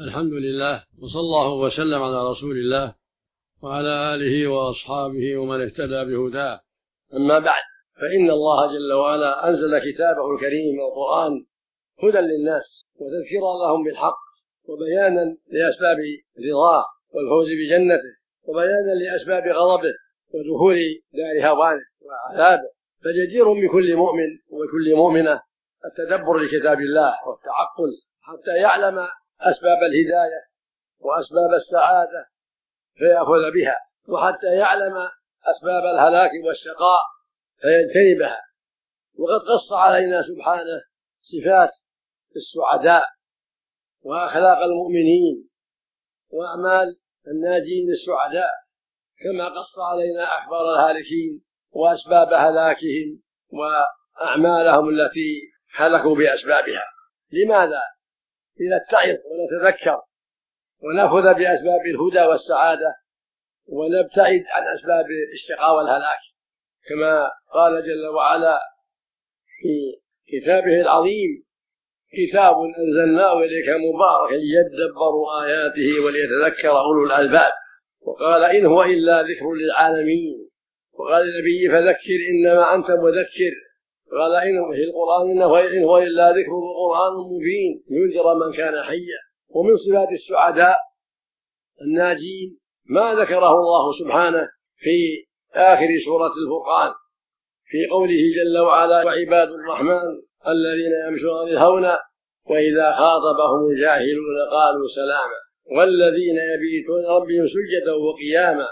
الحمد لله، وصلى الله وسلم على رسول الله وعلى آله وأصحابه ومن اهتدى بهداه. أما بعد، فإن الله جل وعلا أنزل كتابه الكريم القرآن هدى للناس وتذكيرا لهم بالحق وبيانا لأسباب رضاه والفوز بجنته وبيانا لأسباب غضبه ودخول دار هوانه وعذابه. فجدير بكل مؤمن وكل مؤمنة التدبر لكتاب الله والتعقل حتى يعلم أسباب الهداية وأسباب السعادة فيأخذ بها، وحتى يعلم أسباب الهلاك والشقاء فيجتنبها. وقد قص علينا سبحانه صفات السعداء وأخلاق المؤمنين وأعمال الناجين السعداء، كما قص علينا أخبار الهالكين وأسباب هلاكهم وأعمالهم التي هلكوا بأسبابها. لماذا؟ لنتعظ ونتذكر ونأخذ بأسباب الهدى والسعادة ونبتعد عن أسباب الشقاء والهلاك، كما قال جل وعلا في كتابه العظيم: كتاب أنزلناه إليك مبارك ليدبروا آياته وليتذكر أولو الألباب. وقال: إن هو إلا ذكر للعالمين. وقال النبي: فذكر إنما أنت مذكر. قال: إن في القرآن إن هو إلا ذكر وقرآن مبين ينذر من كان حيا. ومن صفات السعداء الناجين ما ذكره الله سبحانه في آخر سورة الفرقان في قوله جل وعلا: وعباد الرحمن الذين يمشون بالهون وإذا خاطبهم الجاهلون قالوا سلاما والذين يبيتون ربهم سجدا وقياما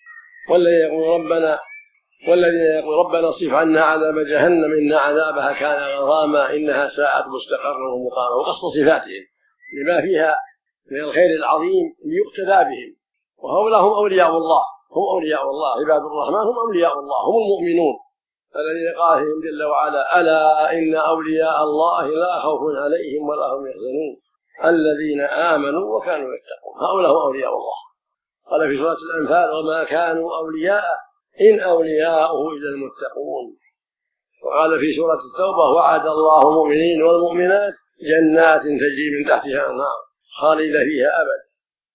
والذين يقول ربنا اصرف عنا عذاب جهنم إن عذابها كان غراما إنها ساءت مستقرا ومقاما. وقص صفاتهم لما فيها من الخير العظيم ليقتدى بهم. وهؤلاء هم أولياء الله، هم أولياء الله. عباد الرحمن هم أولياء الله، هم المؤمنون الذين قال فيهم جل وعلا: ألا إن أولياء الله لا خوف عليهم ولا هم يحزنون الذين آمنوا وكانوا يتقون. هؤلاء هم أولياء الله. قال في سورة الأنفال: وما كانوا أولياء إن أولياؤه إلا المتقون. وقال في سورة التوبة: وعد الله المؤمنين والمؤمنات جنات تجري من تحتها الأنهار خالدين فيها أبدا.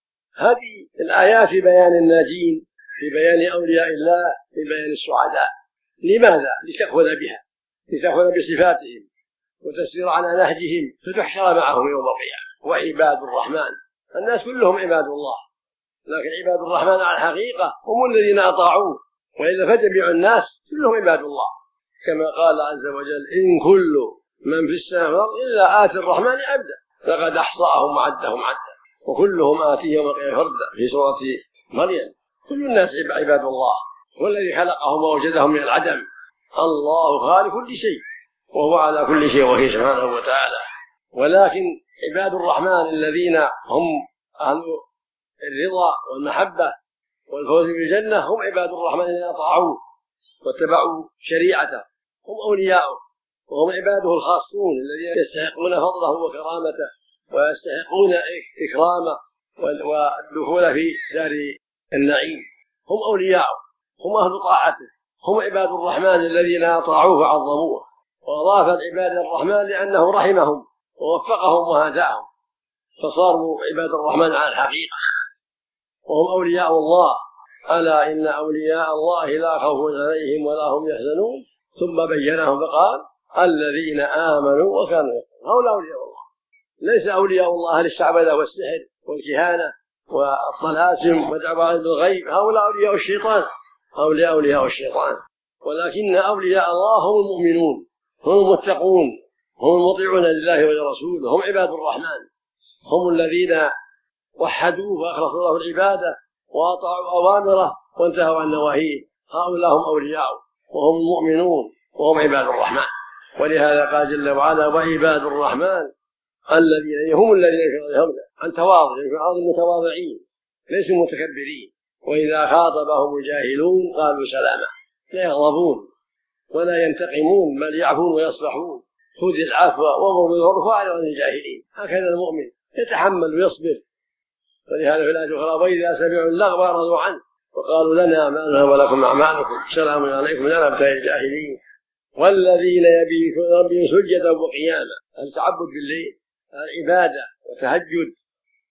هذه الآيات في بيان الناجين، في بيان أولياء الله، في بيان السعداء. لماذا؟ لتأخذ بها، لتأخذ بصفاتهم وتسير على نهجهم فتحشر معهم يوم القيامة. وعباد الرحمن، الناس كلهم عباد الله، لكن عباد الرحمن على الحقيقة هم الذين أطاعوه، وإذا فجميع الناس كلهم عباد الله، كما قال عز وجل: إن كل من في السماوات إلا آتي الرحمن عبدا لقد أحصاهم وعدهم عدا وكلهم آتيه يوم القيامة فردا. في سورة مريم. كل الناس عباد الله، هو الذي خلقهم ووجدهم من العدم. الله خالق كل شيء وهو على كل شيء وكيل سبحانه وتعالى. ولكن عباد الرحمن الذين هم أهل الرضا والمحبة والفوز بالجنة هم عباد الرحمن الذين أطاعوه واتبعوا شريعته، هم أولياؤه وهم عباده الخاصون الذين يستحقون فضله وكرامته ويستحقون إكرامه والدخول في دار النعيم. هم أولياؤه، هم أهل طاعته، هم عباد الرحمن الذين أطاعوه وعظموه. وأضاف العباد الرحمن لأنه رحمهم ووفقهم وهداهم فصاروا عباد الرحمن على الحقيقة، وهم أولياء الله. ألا إن أولياء الله لا خوف عليهم ولا هم يحزنون. ثم بينهم فقال: الذين آمنوا وكانوا يتقون. هؤلاء أولياء الله، ليس أولياء الله للشعبذة والسحر والكهانة والطلاسم ودعوة بالغيب. هؤلاء أولياء الشيطان، هؤلاء أولياء الشيطان. ولكن أولياء الله هم المؤمنون، هم المتقون، هم المطيعون لله ولرسوله، هم عباد الرحمن، هم الذين وحدوه وأخلصوا له العبادة وأطاعوا أوامره وانتهوا عن نواهيه. هؤلاء هم أولياءه وهم المؤمنون وهم عباد الرحمن. ولهذا قال جل وعلا: وعباد الرحمن الذين هم الذين يشهدون عن تواضع، المتواضعين ليسوا متكبرين. وإذا خاطبهم الجاهلون قالوا سلاما. لا يغضبون ولا ينتقمون بل يعفون ويصفحون. خذ العفو وامر بالعرف واعرض عن الجاهلين. هكذا المؤمن يتحمل ويصبر. ولهذا في الآية الأخرى: وإذا سمعوا اللغو أعرضوا عنه وقالوا لنا أعمالنا ولكم أعمالكم سلام عليكم لا نبتغي الجاهلين. والذين يبيتون ربهم سجدا وقياما. التعبد بالليل، العبادة وتهجد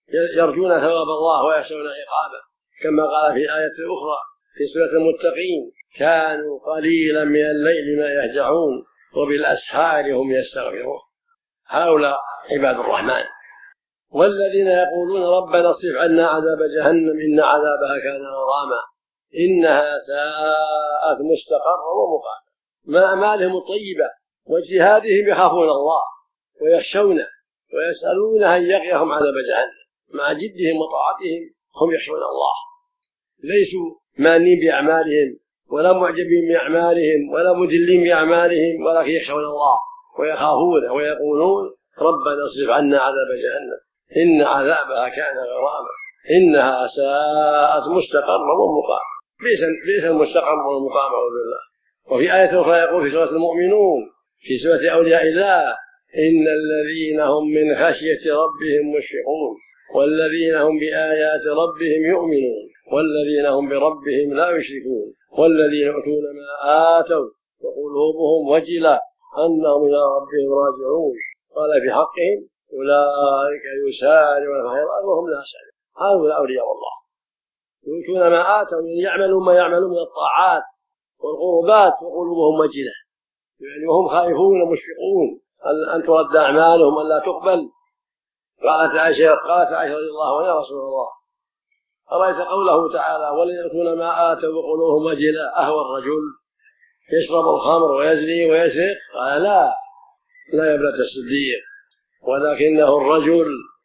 يرجون ثواب الله ويخشون عقابه، كما قال في آية أخرى في سورة المتقين: كانوا قليلا من الليل ما يهجعون وبالأسحار هم يستغفرون. هؤلاء عباد الرحمن. والذين يقولون ربنا اصرف عنا عذاب جهنم إن عذابها كان غراما إنها ساءت مستقرا ومقاما. مع أعمالهم الطيبة واجتهادهم يخافون الله ويخشونه ويسألون أن يقيهم عذاب جهنم. مع جدهم وطاعتهم هم يخشون الله، ليسوا مانين بأعمالهم ولا معجبين بأعمالهم ولا مدلين بأعمالهم، ولكن يخشون الله ويخافونه ويقولون ربنا اصرف عنا عذاب جهنم إن عذابها كان غراما إنها ساءت مستقرا ومقاما. بئس المستقر والمقام أعوذ بالله. وفي آية أخرى يقول في سورة المؤمنون في سورة أولياء الله: إن الذين هم من خشية ربهم مشفقون والذين هم بآيات ربهم يؤمنون والذين هم بربهم لا يشركون والذين يؤتون ما آتوا وقلوبهم وجلة أنهم إلى ربهم راجعون قال في حقهم أولئك يسارعون في الخيرات وهم لا يسارعون. هؤلاء أولياء الله يؤتون ما آتوا، يعملون ما يعملون من الطاعات والقربات وقلوبهم وجلة، يعني وهم خائفون مشفقون أن ترد أعمالهم أن لا تقبل. قالت عائشة رضي الله عنها: يا رسول الله أرأيت قوله تعالى: ولن يؤتون ما آتوا وقلوبهم وجلة أهوى الرجل يشرب الخمر ويزني ويسرق؟ قال: لا يا ابنة الصديق، ولكنه الرجل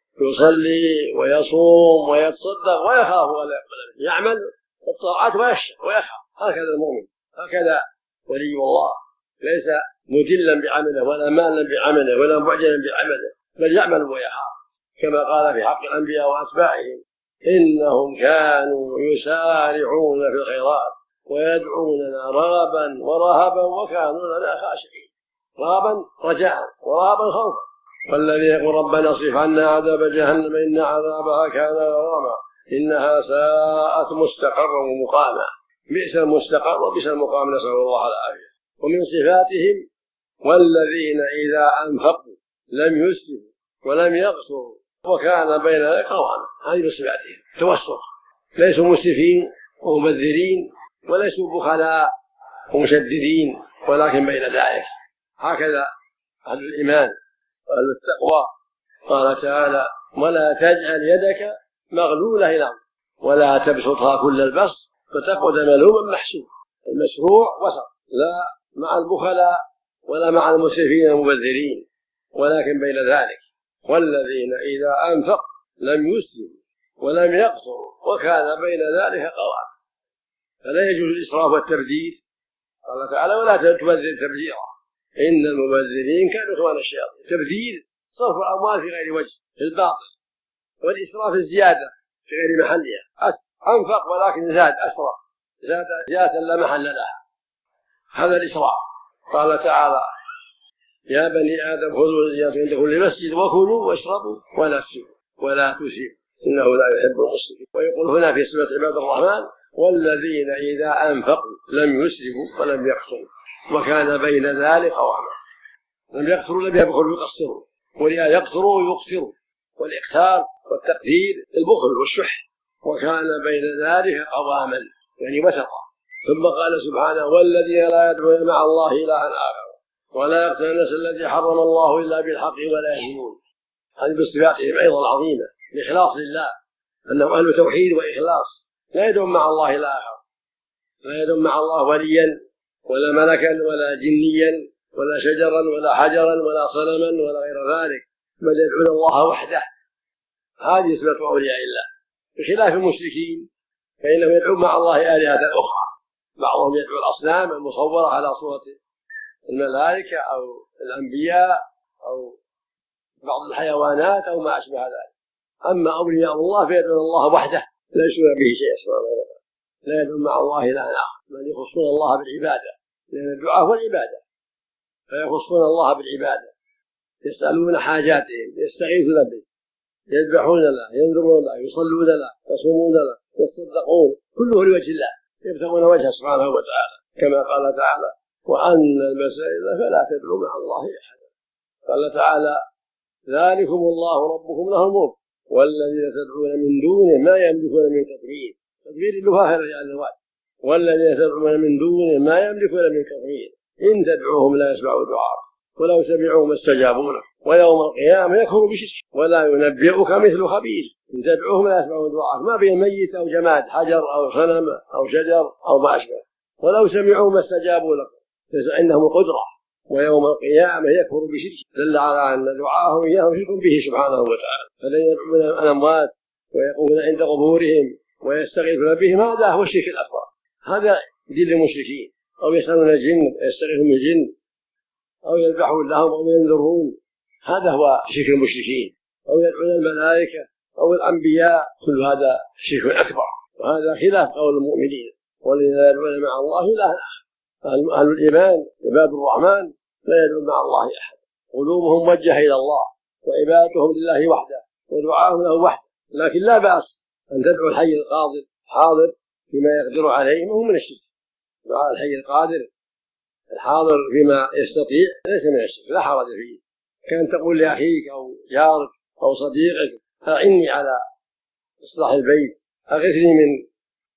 يصلي ويصوم ويتصدق ويخاف ولا يقبل، يعمل الطاعات ويخاف. هكذا المؤمن، هكذا ولي الله، ليس مدلا بعمله ولا مالا بعمله ولا معجلا بعمله، بل يعمل ويخاف، كما قال في حق الأنبياء وأتباعهم: إنهم كانوا يسارعون في الخيرات ويدعوننا رغبا ورهبا وكانوا لنا خاشعين. رغبا رجاء ورهبا خوفا. والذي يقول ربنا اصرف عنا عذاب جهنم إن عذابها كان غراما إنها ساءت مستقرا ومقاما. بئس المستقر وبئس المقام، نسأل الله العافية. ومن صفاتهم: والذين إذا أنفقوا لم يسرفوا ولم يقتروا وكان بين ذلك قواما. هذه من صفاتهم توسط، ليسوا مسرفين ومبذرين وليسوا بخلاء ومشددين، ولكن بين ذلك. هكذا أهل الإيمان وأهل التقوى. قال تعالى: ولا تجعل يدك مغلولة إلى عنقك ولا تبسطها كل البسط فتقعد ملوما محسوبا. المشروع وسط، لا مع البخلاء ولا مع المسرفين المبذرين، ولكن بين ذلك. والذين إذا أنفقوا لم يسرفوا ولم يقتروا وكان بين ذلك قواما. فلا يجوز الإسراف والتبذير. قال تعالى: ولا تبذر تبذيرا إن المبذرين كانوا إخوان الشياطين. تبذير صرف الأموال في غير وجه، في الباطل، والإسراف الزيادة في غير محلها. أنفق ولكن زاد، أسرف، زاد زيادة لا محل لها، هذا الإسراف. قال تعالى: يا بني آدم خذوا زيادة عند كل مسجد وكلوا واشربوا ولا تسرفوا إنه لا يحب المسرفين. ويقول هنا في سورة عباد الرحمن: والذين إذا أنفقوا لم يسرفوا ولم يقتروا وكان بين ذلك قواما. لم يقتروا لم يبخلوا يقصروا، ولأن يقتروا يقتروا، والإقتار والتقدير البخل والشح، وكان بين ذلك قواما، يعني وسطا. ثم قال سبحانه: والذين لا يدعون مع الله إلها آخر ولا يقتلون النفس التي حرم الله إلا بالحق ولا يزنون. هذه بصفاتهم أيضا العظيمة، الإخلاص لله، أنهم أهل توحيد وإخلاص، لا يدعون مع الله إلها آخر، لا يدعون مع الله وليا ولا ملكا ولا جنيا ولا شجرا ولا حجرا ولا صنما ولا غير ذلك، بل يدعون الله وحده. هذه صفة أولياء الله، بخلاف المشركين فإنهم يدعون مع الله آلهة أخرى. بعضهم يدعو الأصنام المصورة على صورة الملائكة أو الأنبياء أو بعض الحيوانات أو ما أشبه ذلك. أما أولياء الله فيدعون الله وحده لا يشركون به شيئا سبحانه وتعالى، لا يدعون مع الله إلها آخر، بل يخصون الله بالعبادة، لأن الدعاء هو العبادة، فيخصون الله بالعبادة، يسألون حاجاتهم، يستغيثون به، يذبحون له، ينذرون له، يصلون له، يصومون له، يتصدقون، كله لوجه الله، يبتغون وجهه سبحانه وتعالى، كما قال تعالى: وأن المساجد فلا تدعوا مع الله أحدا. قال تعالى: ذلكم الله ربكم له الملك والذين تدعون من دونه ما يملكون من تطهير. تطهير اللفافة النوات. والذين تدعون من دونه ما يملكون من تطهير إن تدعوهم لا يسمعوا دعاء ولو سمعوا ما استجابوا لك ويوم القيامة يكفروا بشرك ولا ينبئك مثل خبير. إن تدعوهم لا يسمعوا دعاءك ما بين ميت أو جماد حجر أو صنم أو شجر أو ما أشبه ولو سمعوا ما استجابوا لك ليس عندهم القدرة ويوم القيامة يكفروا بشرك. دل على أن دعاءهم إياهم شرك به سبحانه وتعالى. فلن يدعون الأموات ويقومون عند قبورهم ويستغيثون بهم هذا هو الشرك الأكبر. هذا دين المشركين. أو يسألون الجن ويستغيثون بالجن أو يذبحون لهم أو ينذرون هذا هو شرك المشركين. أو يدعون الملائكة أو الأنبياء كل هذا شرك أكبر وهذا خلاف قول المؤمنين. والذين يدعون مع الله إلها آخر. أهل الإيمان عباد الرحمن لا يدعون مع الله أحد. قلوبهم موجهة إلى الله وعبادتهم لله وحده ودعاهم له وحده. لكن لا بأس أن تدعو الحي القادر حاضر فيما يقدر عليه وهو من الشرك. دعاء الحي القادر الحاضر فيما يستطيع ليس من الشرك لا حرج فيه. كان تقول لأخيك أو جارك أو صديقك أعني على إصلاح البيت أغثني من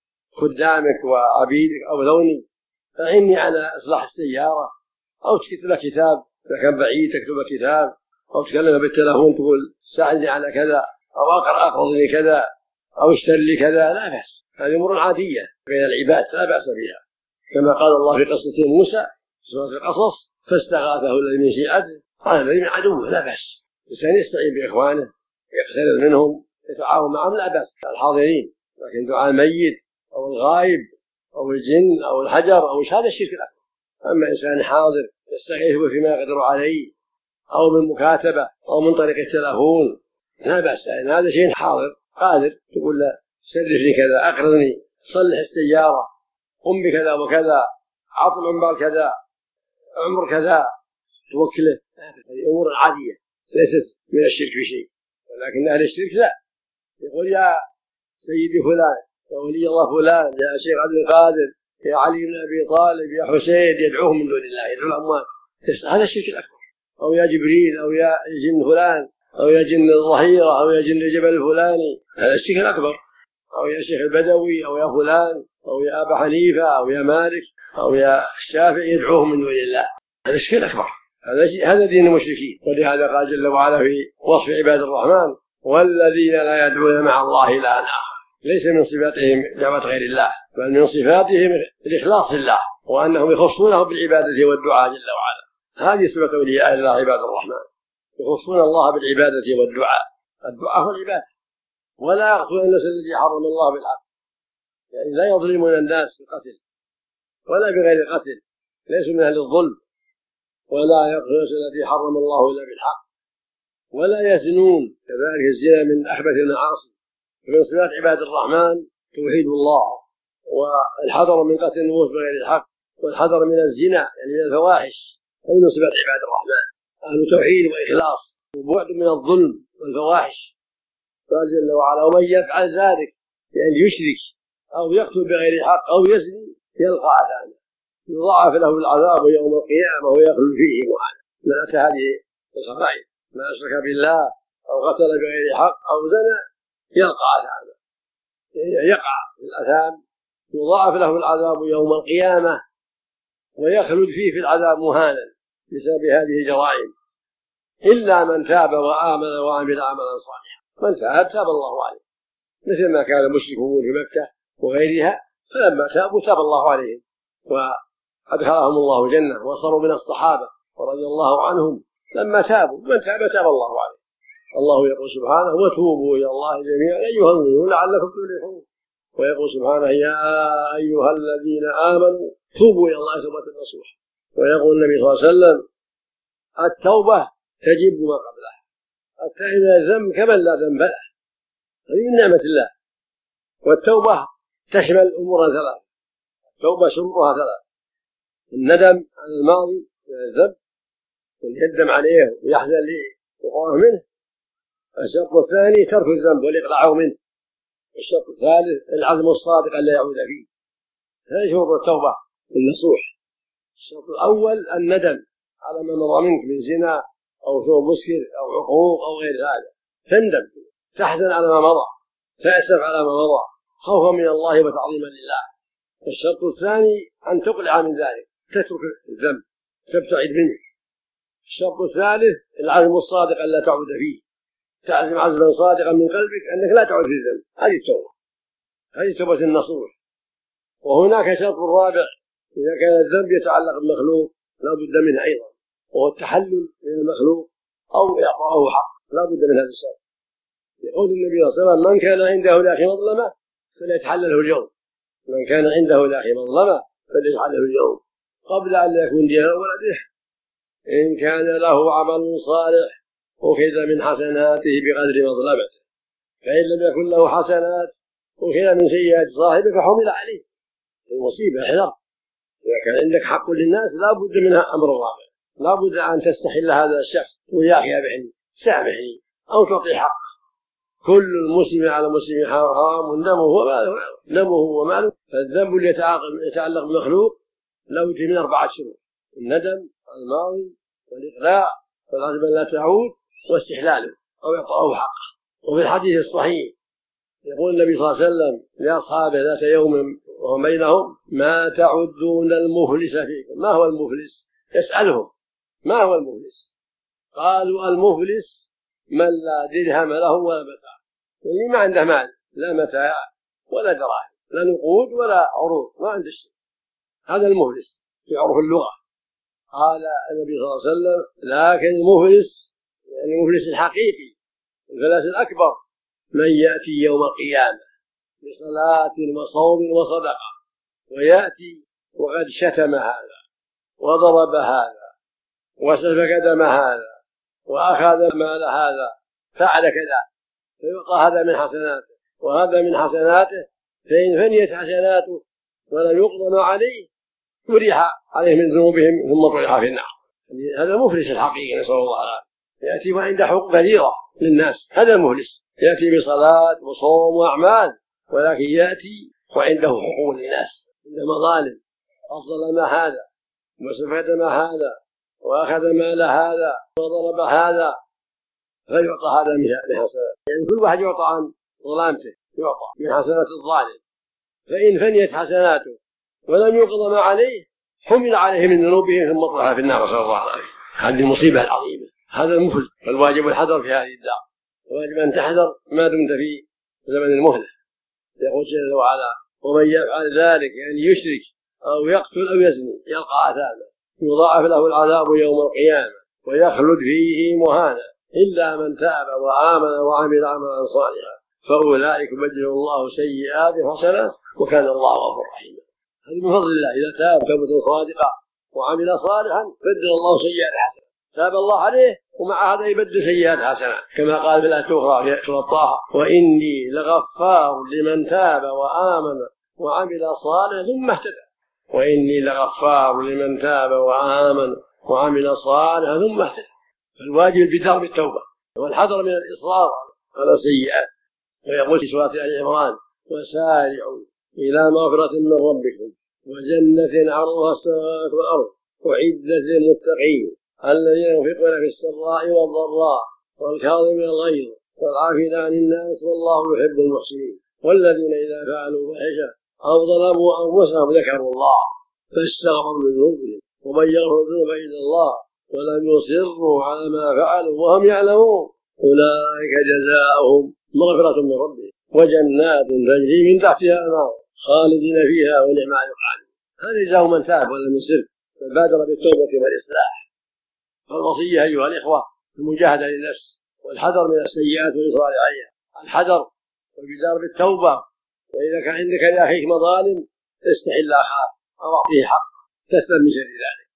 خدامك وعبيدك أو لوني أعني على إصلاح السيارة أو تكتب كتاب إذا كان بعيد تكتب كتاب أو تكلم بالتلفون تقول ساعدني على كذا أو أقرضني كذا أو اشتري لي كذا لا بأس. هذه أمور عادية بين العباد لا بأس بها. كما قال الله في قصة موسى في سورة القصص فاستغاثه الذي من شيعته قال الذي من عدوه لا بأس. الإنسان يستعين بإخوانه يقترب منهم يتعاون معهم لا بأس الحاضرين. لكن دعاء الميت أو الغائب أو الجن أو الحجر أو هذا الشرك الأكبر. أما إنسان حاضر يستغيث فيما يقدر عليه أو من مكاتبة أو من طريق التلفون لا بأس. يعني هذا شيء حاضر قادر تقول له سلفني كذا أقرضني صلح السيارة قم بكذا وكذا عطل عمبال كذا عمر كذا توكله. هذه أمور عادية ليست من الشرك بشيء. ولكن أهل الشرك لا يقول يا سيدي فلان يا ولي الله فلان يا شيخ عبد القادر يا علي بن أبي طالب يا حسين يدعوهم من دون الله يدعو الأموات. هذا الشرك الأكبر. أو يا جبريل أو يا جن فلان أو يا جن الظهيرة أو يا جن الجبل الفلاني هذا الشرك الأكبر. أو يا شيخ البدوي أو يا فلان أو يا أبا حنيفة أو يا مالك أو يا الشافعي يدعوهم من دون الله هذا الشرك الأكبر. هذا دين المشركين. ولهذا قال جل وعلا في وصف عباد الرحمن والذين لا يدعون مع الله إلها آخر. ليس من صفاتهم دعوة غير الله بل من صفاتهم الإخلاص لله وأنهم يخصونه بالعبادة والدعاء جل وعلا. هذه صفة أولياء الله عباد الرحمن يخصون الله بالعبادة والدعاء. الدعاء هو العبادة ولا يقتلون الناس الذي حرم الله بالحق. يعني لا يظلمون الناس بالقتل ولا بغير قتل ليسوا من أهل الظلم ولا يقتلون الناس الذي حرم الله إلا بالحق ولا يزنون كذلك الزنا من أحبث المعاصي. من صفات عباد الرحمن توحيد الله والحذر من قتل النفوس بغير الحق والحذر من الزنا يعني من الفواحش. هذه من صفات عباد الرحمن أهل توحيد وإخلاص وبعد من الظلم والفواحش. قال جل وعلا ومن يفعل ذلك يعني يشرك أو يقتل بغير الحق أو يزني يلقى عذابا يضاعف له العذاب يوم القيامة ويخلد فيه مهانا. من أتى هذه الخبائث من أشرك بالله أو قتل بغير حق أو زنى يلقى عذابا يقع في الأثام يضاعف له العذاب يوم القيامة ويخلد فيه في العذاب مهانا بسبب هذه الجرائم إلا من تاب وآمن وعمل عملا صالحا. من تاب الله عليه مثل ما كان المشركون في مكة وغيرها فلما تابوا تاب الله عليهم وأدخلهم الله الجنة وصاروا من الصحابة ورضي الله عنهم لما تابوا. من تاب الله عليه. الله يقول سبحانه وتوبوا إلى الله جميعا أيها المؤمنون لعلكم تفلحون. ويقول سبحانه يا أيها الذين آمنوا توبوا إلى الله توبة نصوحا. ويقول النبي صلى الله عليه وسلم التوبة تجب ما قبلها. التائب من الذنب كمن لا ذنب له. هذه من نعمة الله. والتوبة تشمل أمورا ثلاث. التوبة شروطها ثلاث: الندم عن الماضي من الذنب واليندم عليه ويحزن لوقوعه منه. الشرط الثاني ترك الذنب والإقلاع منه. الشرط الثالث العزم الصادق أن لا يعود فيه. هذه شروط التوبة النصوح. الشرط الأول الندم على ما مضى منك من زنا أو شرب مسكر أو عقوق أو غير هذا، تحزن على ما مضى، تأسف على ما مضى خوفا من الله وتعظيما لله. الشرط الثاني أن تقلع من ذلك، تترك الذنب، تبتعد منه. الشرط الثالث العزم الصادق أن لا تعود فيه، تعزم عزما صادقا من قلبك أنك لا تعود في الذنب. هذه التوبة، هذه توبة النصوح. وهناك شرط رابع، إذا كان الذنب يتعلق بالمخلوق لا بد منه أيضا، وهو التحلل من المخلوق أو إعطاءه حق، لا بد من هذا الشرط. يقول النبي صلى الله عليه وسلم: من كان عنده لأخي مظلمة فليتحلله اليوم، من كان عنده لأخي مظلمة فليتحلله اليوم قبل أن لا يكون دينار ولده. إن كان له عمل صالح أخذ من حسناته بقدر مظلمته، فإن لم يكن له حسنات أخذ من سيئات صاحبه فحمل عليه. المصيبة احذر، إذا كان عندك حق للناس لا بد منها أمر رابع، لا بد أن تستحل هذا الشخص ويا أخي أبحني سامحني أو تعطي حق. كل المسلم على مسلم حرام دمه وماله. فالذنب اللي يتعلق بالمخلوق لا بد من 4 شروط: الندم، الماضي، والإقلاع، والعزم لا تعود، واستحلاله أو إعطاءه حقه. وفي الحديث الصحيح يقول النبي صلى الله عليه وسلم لأصحابه ذات يوم وهم بينهم: ما تعدون المفلس فيكم؟ ما هو المفلس؟ يسألهم: ما هو المفلس؟ قالوا: المفلس من لا درهم له ولا متاع، يعني ما عنده مال، لا متاع ولا دراهم، لا نقود ولا عروض، ما عنده شيء، هذا المفلس في عرف اللغة. قال النبي صلى الله عليه وسلم: لكن المفلس يعني المفلس الحقيقي، الفلاس الأكبر، من يأتي يوم القيامة بصلاة وصوم وصدقة ويأتي وقد شتم هذا وضرب هذا وسفك دم هذا وأخذ مال هذا فعل كذا، فيعطى هذا من حسناته وهذا من حسناته، فإن فنيت حسناته ولم يقضم عليه طرح عليه من ذنوبهم ثم طرح في النار. هذا المفلس الحقيقي، نسأل الله العافية. يأتي وعنده حقوق كثيرة للناس، هذا المفلس، يأتي بصلاة وصوم وأعمال، ولكن يأتي وعنده حقوق للناس، عنده مظالم، أظلم هذا وسفك دم هذا وأخذ مال هذا وضرب هذا، فيعطى هذا من حسنات. يعني كل واحد يعطى عن ظلامته، يعطى من حسنات الظالم. فإن فنيت حسناته ولم يقضم عليه حمل عليه من ذنوبه ثم طرح في النار، صلى الله عليه وسلم. هذه المصيبة العظيمة، هذا المفلس. فالواجب الحذر في هذه الدار، الواجب أن تحذر ما دمت في زمن المهلة. يقول جل وعلا: ومن يفعل ذلك يعني يشرك أو يقتل أو يزني يلقى عذابا يضاعف له العذاب يوم القيامة ويخلد فيه مهانا إلا من تاب وآمن وعمل عملا صالحا فأولئك يبدل الله سيئات حسنات وكان الله غفورا رحيما. هذا من فضل الله، إذا تاب توبة صادقة وعمل صالحا بدل الله سيئات حسنات، تاب الله عليه ومع هذا يبدل سيئات حسنات، كما قال في الآية الأخرى في سورة طه: وإني لغفار لمن تاب وآمن وعمل صالحا ثم اهتدى. وإني لغفار لمن تاب وآمن وعمل صالحا ثم اهتدى. فالواجب البدار بالتوبة والحذر من الإصرار على السيئات. ويقول في سورة آل عمران: وسارعوا إلى مغفرة من ربكم وجنة عرضها السماوات والأرض أعدت للمتقين الذين ينفقون في السراء والضراء والكاظمين الغيظ والعافين عن الناس والله يحب المحسنين والذين إذا فعلوا فاحشة أو ظلموا أنفسهم ذكروا الله فاستغفروا لذنوبهم ومن يغفر الذنوب إلا الله ولم يصروا على ما فعلوا وهم يعلمون أولئك جزاؤهم مغفرة من ربهم وجنات تجري من تحتها الأنهار خالدين فيها ونعم أجر العاملين. هذا جزاء من تاب ولم يصر فبادر بالتوبة والإصلاح. فالوصية أيها الإخوة المجاهدة للنفس والحذر من السيئات والإصرار عليها، الحذر والبدار بالتوبة. وإذا كان عندك لأخيك مظالم استحل أخاك أو أعطيه حق تسلم من شر ذلك.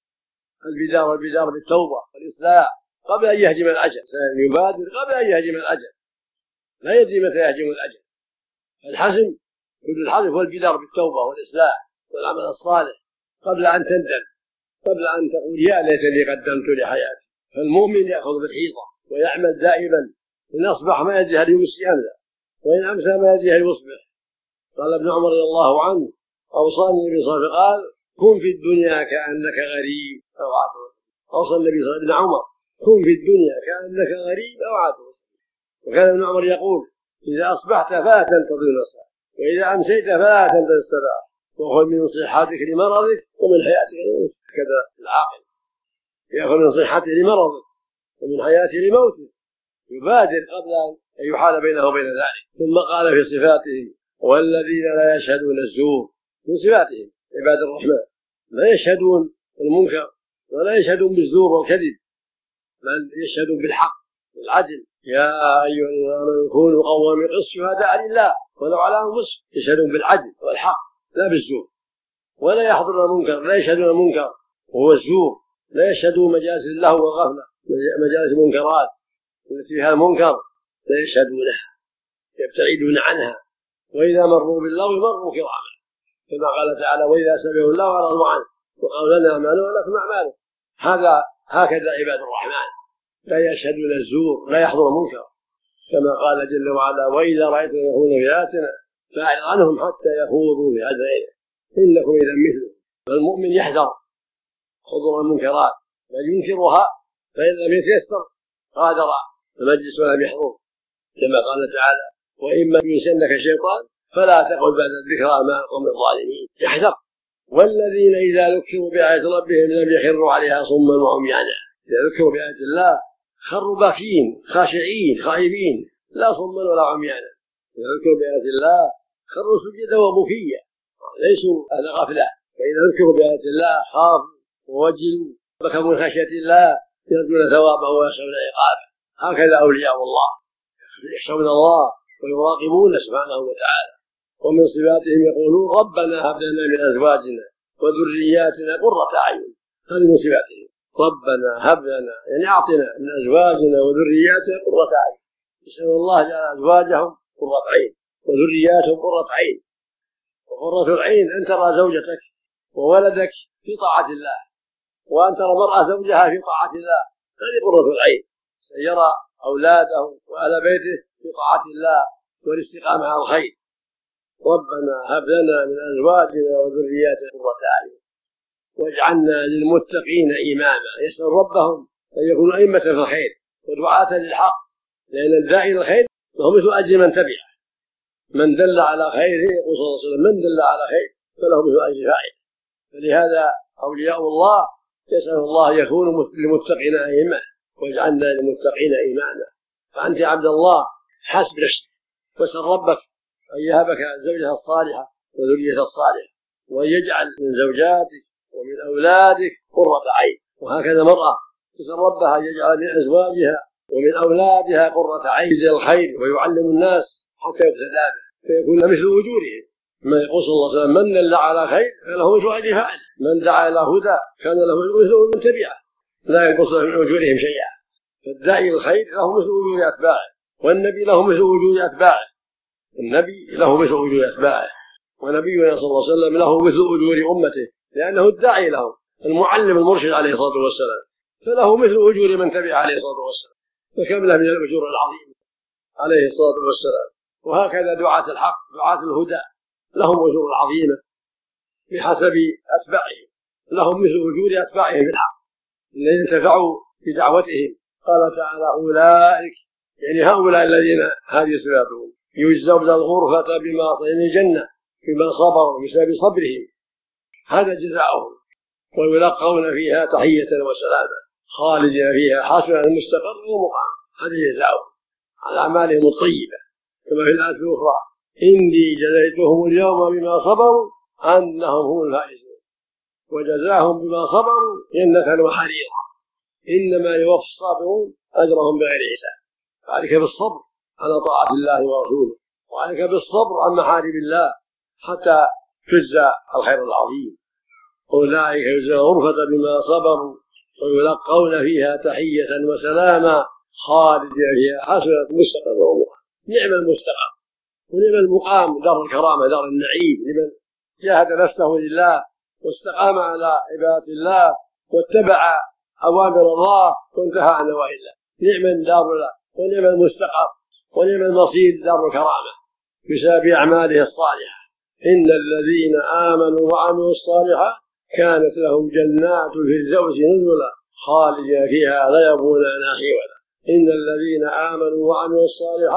البدار بالتوبة والإصلاح قبل أن يهجم الأجل، يبادر قبل أن يهجم الأجل، لا يدري متى يهجم الأجل. الحزم كل الحذر هو البدار بالتوبة والإصلاح والعمل الصالح قبل أن تندم، قبل أن تقول يا ليتني قدمت لحياتي. فالمؤمن يأخذ بالحيطة ويعمل دائما، إن أصبح ما يدري هل يمسي أم لا، وإن أمسى ما يدري هل يصبح. قال ابن عمر رضي الله عنه: أوصاني النبي صلى الله عليه وسلم قال: كن في الدنيا كأنك غريب أو عابر. أوصى النبي صلى الله عليه وسلم ابن عمر: كن في الدنيا كأنك غريب أو عابر. وكان ابن عمر يقول: إذا أصبحت فلا تنتظر النصر، وإذا أمسيت فلا تنتظر الصباح، وخذ من صحتك لمرضك ومن حياتك لموتك. كذا العاقل يأخذ من صحته لمرضه ومن حياته لموته، يبادر قبل أن يحال بينه وبين ذلك. ثم قال في صفاته: والذين لا يشهدون الزور. من صفاتهم عباد الرحمن لا يشهدون المنكر ولا يشهدون بالزور والكذب، بل يشهدون بالحق بالعدل. يا أيها الذين آمنوا كونوا قوامين بالقسط شهداء لله ولو على أنفسهم. يشهدون بالعدل والحق لا بالزور، ولا يحضرون المنكر، لا يشهدون المنكر وهو الزور، لا يشهدون مجالس اللهو والغفلة، مجالس المنكرات التي فيها المنكر لا يشهدونها، يبتعدون عنها، وإذا مروا باللغو مروا كراما، كما قال تعالى: وإذا سمعوا اللغو أعرضوا عنه وقالوا لنا أعمالنا ولكم أعمالكم. هكذا عباد الرحمن لا يشهدون الزور، لا يحضر المنكر، كما قال جل وعلا: وإذا رأيتم يخوضون في آياتنا فأعرض عنهم حتى يخوضوا في حديث غيره إنكم إذا مثلهم. فالمؤمن يحذر حضور المنكرات بل ينكرها، فإن لم يتيسر غادر المجلس ولم يحضر، كما قال تعالى: وإما ينسنك الشيطان فلا تقعد بعد الذكرى مع القوم الظالمين. يحذر. والذين إذا ذكروا بآيات ربهم لم يخروا عليها صما وعميانا. إذا ذكروا بآيات الله خروا باكين خاشعين خائفين، لا صما ولا عميانا. إذا ذكروا بآيات الله خروا سجدا وبكيا، ليسوا أهل غفلة. فإذا ذكروا بآيات الله خافوا ووجلوا بكوا من خشية الله، يرجون ثوابه ويخشون عقابه. هكذا أولياء الله يخشون الله ويراقبون سبحانه وتعالى. ومن صفاتهم يقولون: ربنا هب لنا من أزواجنا وذرياتنا قرة أعين. هذه من صفاتهم: ربنا هب لنا، يعني أعطنا من أزواجنا وذرياتنا قرة أعين. يسأل الله جعل أزواجهم قرة عين وذرياتهم قرة عين. وقرة العين أن ترى زوجتك وولدك في طاعة الله، وأن ترى المرأة زوجها في طاعة الله، هذه قرة العين. سيرى أولاده وأهل بيته في طاعة الله والاستقامة على الخير. ربنا هب لنا من أزواجنا وذرياتنا قرة أعين واجعلنا للمتقين إماما. يسأل ربهم أن يكونوا أئمة في الخير ودعاة للحق، لأن الداعي للخير له مثل أجر من تبعه. من دل على خير، يقول صلى الله عليه وسلم: من دل على خير فله مثل أجر فاعله. فلهذا أولياء الله يسأل الله يكون للمتقين أئمة واجعلنا للمتقين إماما. فأنت عبد الله حسب نفسك، واسأل ربك أن يهبك زوجها الصالحة وذرية الصالحة، وأن يجعل من زوجاتك ومن أولادك قرة عين. وهكذا مرأة تسأل ربها أن يجعل من أزواجها ومن أولادها قرة عين للخير ويعلم الناس حتى يقتدى به فيكون مثل أجورهم. ما يقول صلى الله عليه وسلم: من دل على خير فله مثل أجر فاعله، من دعا إلى هدى كان له مثل من تبعه، لا ينقص من أجورهم شيئا. فالداعي للخير له مثل أجور أتباعه، والنبي له مثل أجور أتباعه، النبي له مثل أجور أتباعه، ونبينا صلى الله عليه وسلم له مثل أجور أمته، لأنه الداعي له، المعلم المرشد عليه الصلاة والسلام، فله مثل أجور من تبع عليه الصلاة والسلام، فكم له من الأجور العظيمة عليه الصلاة والسلام. وهكذا دعاة الحق دعاة الهدى لهم أجور عظيمة بحسب أتباعهم، لهم مثل أجور أتباعهم بالحق الذين انتفعوا بدعوتهم. قال تعالى: أولئك، يعني هؤلاء الذين هذه صفاتهم، يجزون الغرفة بما صنعوا الجنة بما صبروا بسبب صبرهم، هذا جزاؤهم، ويلقون فيها تحية وسلاما خالدين فيها حسنا المستقر ومقام. هذا جزاؤهم على أعمالهم الطيبة، كما في الآية الأخرى: إني جزيتهم اليوم بما صبروا أنهم هم الفائزون وجزاهم بما صبروا جنة وحريرا إنما يوفى الصابرون أجرهم بغير حساب. فعليك بالصبر على طاعة الله ورسوله، وعليك بالصبر عن محارم الله حتى تجزى الخير العظيم. أولئك يجزون الغرفة بما صبروا ويلقون فيها تحية وسلاما خالدين فيها حسنة مستقر ومقام. نعم المستقر ونعم المقام، دار الكرامة دار النعيم لمن جاهد نفسه لله واستقام على عبادة الله واتبع أوامر الله وانتهى عن نواهي الله. نعم الدار له ونعم المستقر ونعم المصير دار الكرامة بسبب أعماله الصالحة. إن الذين آمنوا وعملوا الصالحات كانت لهم جنات الفردوس نزلا خالدين فيها لا يبغون عنها حولا. إن الذين آمنوا وعملوا الصالحات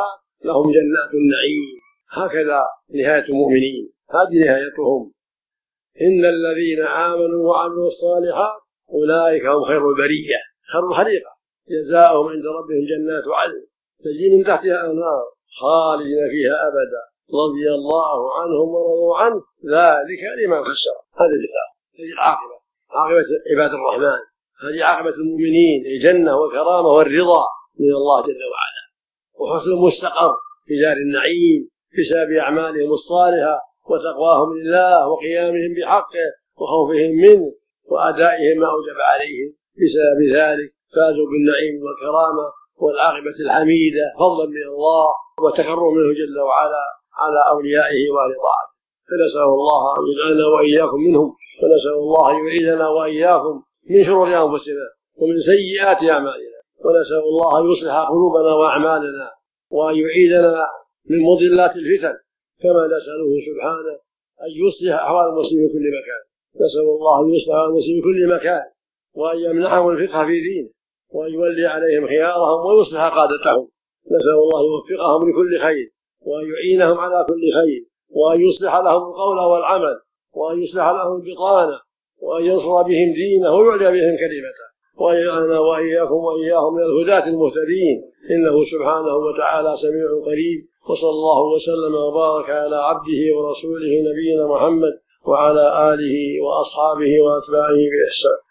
لهم جنات النعيم. هكذا نهاية المؤمنين، هذه نهايتهم. إن الذين آمنوا وعملوا الصالحات أولئك هم خير البرية، خير الخليقة، جزاؤهم عند ربهم جنات عدن تجري من تحتها الأنهار خالدين فيها أبدا رضي الله عنهم ورضوا عنه ذلك لمن خشر. هذا الجزاء، هذه العاقبة، عاقبة عباد الرحمن، هذه عاقبة المؤمنين، الجنة والكرامة والرضا من الله جل وعلا، وحسن المستقر في دار النعيم بسبب أعمالهم الصالحة وتقواهم لله وقيامهم بحقه وخوفهم منه وأدائهم ما أوجب عليهم. بسبب ذلك فازوا بالنعيم والكرامة والعاقبة الحميدة فضلا من الله وتكرم منه جل وعلا على أوليائه وأهل طاعته. فنسأل الله أن يجعلنا وإياكم منهم، ونسأل الله أن يعيذنا وإياكم من شرور أنفسنا ومن سيئات أعمالنا، ونسأل الله أن يصلح قلوبنا وأعمالنا وأن يعيذنا من مضلات الفتن، كما نسأله سبحانه أن يصلح أحوال المسلمين في كل مكان. نسأل الله أن يصلح أحوال المسلمين في كل مكان وأن يمنحهم الفقه في دينه وأن يولي عليهم خيارهم ويصلح قادتهم. نسأل الله يوفقهم لكل خير وأن يعينهم على كل خير وأن يصلح لهم القول والعمل وأن يصلح لهم البطانة وأن ينصر بهم دينه ويعلى بهم كلمته، وأن يجعلنا وإياكم وإياهم من الهداة المهتدين، إنه سبحانه وتعالى سميع قريب. وصلى الله وسلم وبارك على عبده ورسوله نبينا محمد وعلى آله وأصحابه وأتباعه بإحسان.